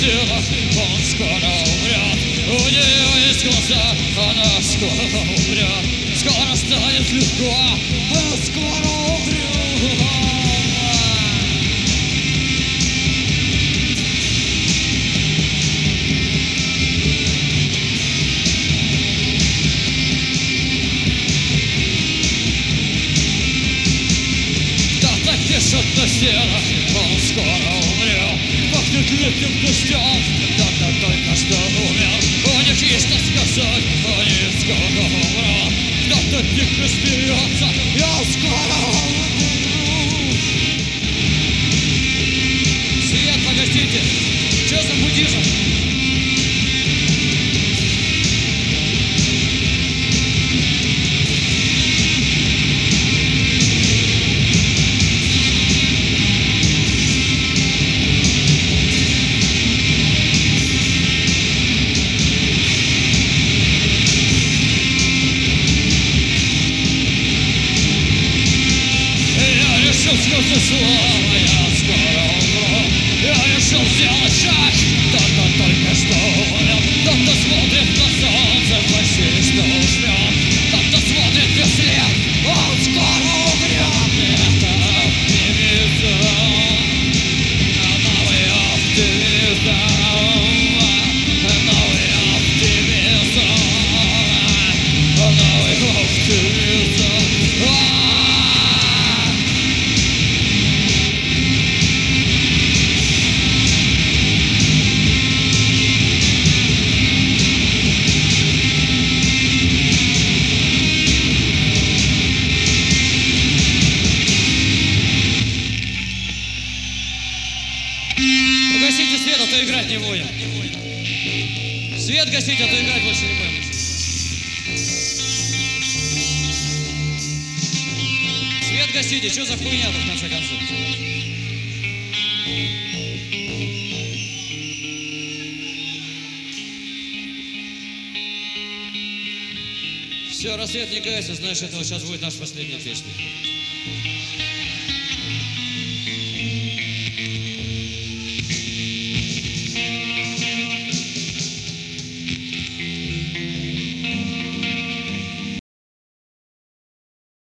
силах, он скоро умрет. У нее есть глаза, она скоро умрет. Скоро станет легко, он скоро умрет. Пишет на стенах, он скоро умрет. Пахнет летним дождем, когда-то только что умер. У них есть что сказать, они скоро умрут. Кто-то тихо смеется, я скоро умру. Свет, погодите, что за буддизм? Сколько слова, я скоро умру. Я решил сделать шаг, кто-то только что умер. Кто-то смотрит на солнце, почти что уснет. Кто-то смотрит вслед, он скоро умрет. Это оптимизм, новый оптимизм, новый оптимизм, новый оптимизм. Гасите свет, а то играть не будем. Свет гасите, а то играть больше не будем. Свет гасите, что за хуйня-то в конце концов? Все, рассвет не гасит, знаешь, это вот сейчас будет наша последняя песня.